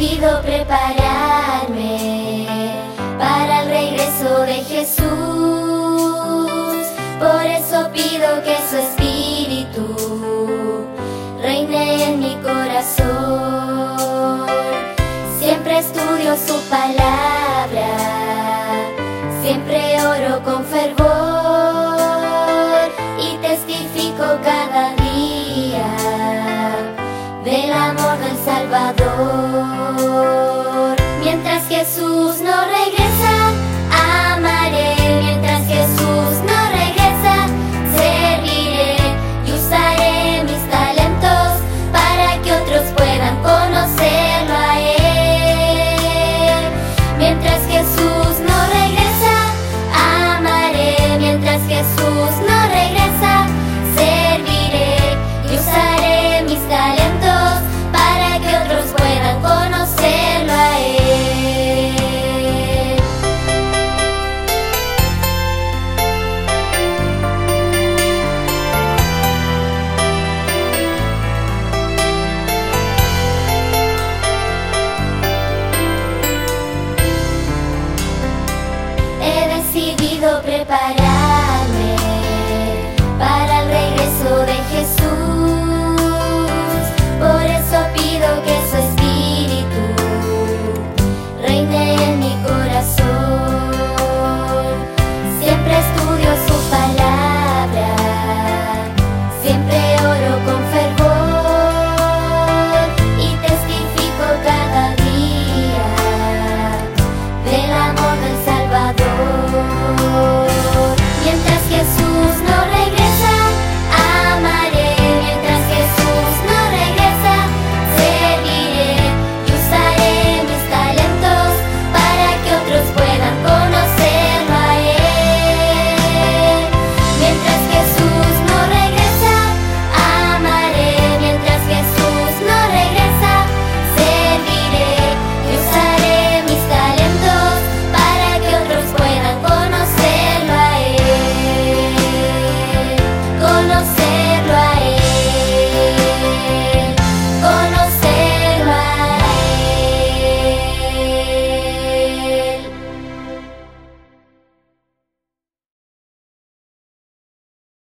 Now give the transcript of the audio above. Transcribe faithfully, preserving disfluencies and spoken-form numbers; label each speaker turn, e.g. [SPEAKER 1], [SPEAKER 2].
[SPEAKER 1] pido prepararme para el regreso de Jesús. Por eso pido que su Espíritu reine en mi corazón. Siempre estudio su palabra, siempre oro con fervor y testifico cada día del amor del Salvador. Mientras Jesús